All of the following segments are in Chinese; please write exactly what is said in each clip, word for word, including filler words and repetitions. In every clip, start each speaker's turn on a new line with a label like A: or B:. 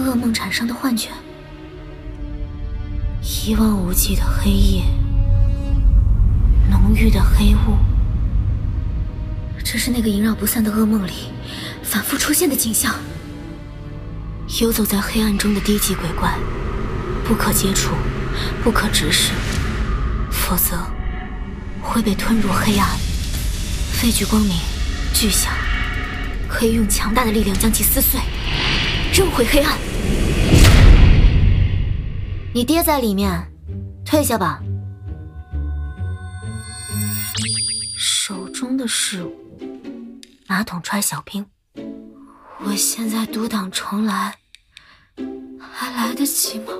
A: 噩梦产生的幻觉。一望无际的黑夜，浓郁的黑雾，这是那个萦绕不散的噩梦里反复出现的景象。游走在黑暗中的低级鬼怪，不可接触，不可直视，否则会被吞入黑暗。废具光明，巨响，可以用强大的力量将其撕碎，扔回黑暗。你爹在里面，退下吧。手中的事物，马桶揣小兵。我现在独挡重来，还来得及吗？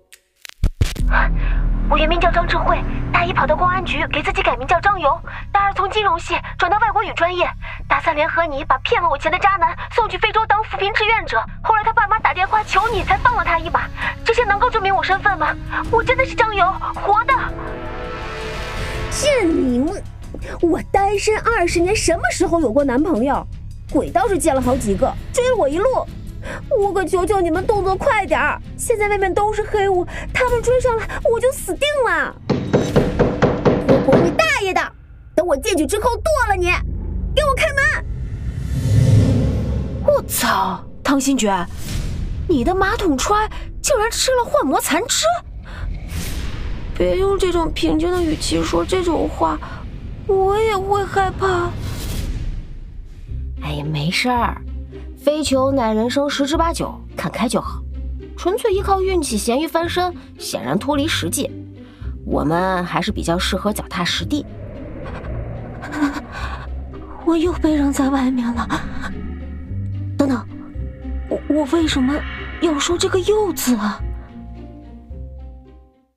B: 我原名叫张智慧，大一跑到公安局，给自己改名叫张游。大二从金融系转到外国语专业。大三联合你把骗了我钱的渣男送去非洲当扶贫志愿者。后来他爸妈打电话求你，才放了他一马。这些能够证明我身份吗？我真的是张游，活的。
C: 这你们，我单身二十年，什么时候有过男朋友？鬼倒是见了好几个，追了我一路。我可求求你们动作快点儿！现在外面都是黑雾，他们追上来我就死定了！我滚你大爷的！等我进去之后剁了你！给我开门！
D: 我操，汤心觉，你的马桶揣竟然吃了幻魔残汁！别用这种平静的语气说这种话，我也会害怕。
E: 哎呀，没事儿。非求乃人生十之八九，看开就好。纯粹依靠运气咸鱼翻身，显然脱离实际。我们还是比较适合脚踏实地。
D: 我又被扔在外面了。等等，我我为什么要说这个又字啊？